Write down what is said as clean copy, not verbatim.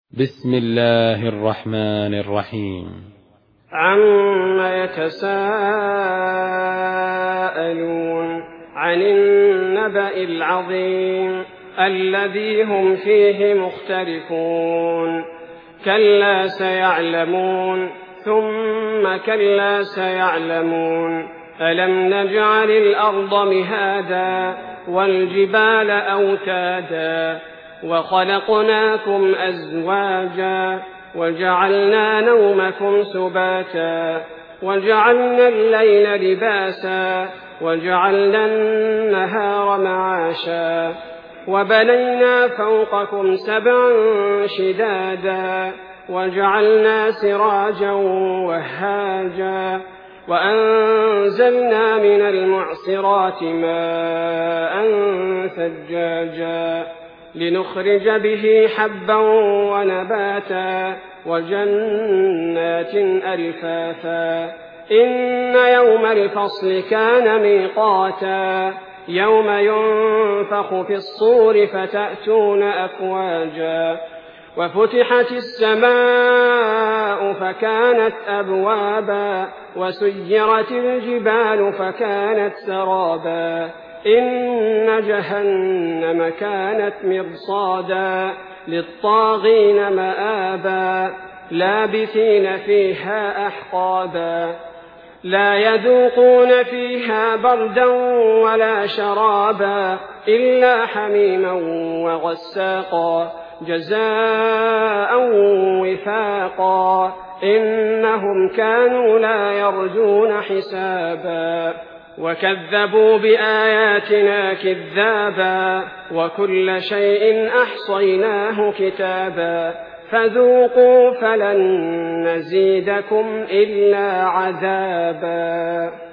بسم الله الرحمن الرحيم. عما يتساءلون عن النبأ العظيم الذي هم فيه مختلفون كلا سيعلمون ثم كلا سيعلمون ألم نجعل الأرض مهادا والجبال أوتادا وخلقناكم أزواجا وجعلنا نومكم سباتا وجعلنا الليل لباسا وجعلنا النهار معاشا وبنينا فوقكم سبعا شدادا وجعلنا سراجا وهاجا وأنزلنا من المعصرات ماء ثجاجا لنخرج به حبا ونباتا وجنات ألفافا إن يوم الفصل كان ميقاتا يوم ينفخ في الصور فتأتون أفواجا وفتحت السماء فكانت أبوابا وسيرت الجبال فكانت سرابا إن جهنم كانت مرصادا للطاغين مآبا لابثين فيها أحقابا لا يذوقون فيها بردا ولا شرابا إلا حميما وغساقا جزاء وفاقا إنهم كانوا لا يرجون حسابا وكذبوا بآياتنا كذابا وكل شيء أحصيناه كتابا فذوقوا فلن نزيدكم إلا عذابا.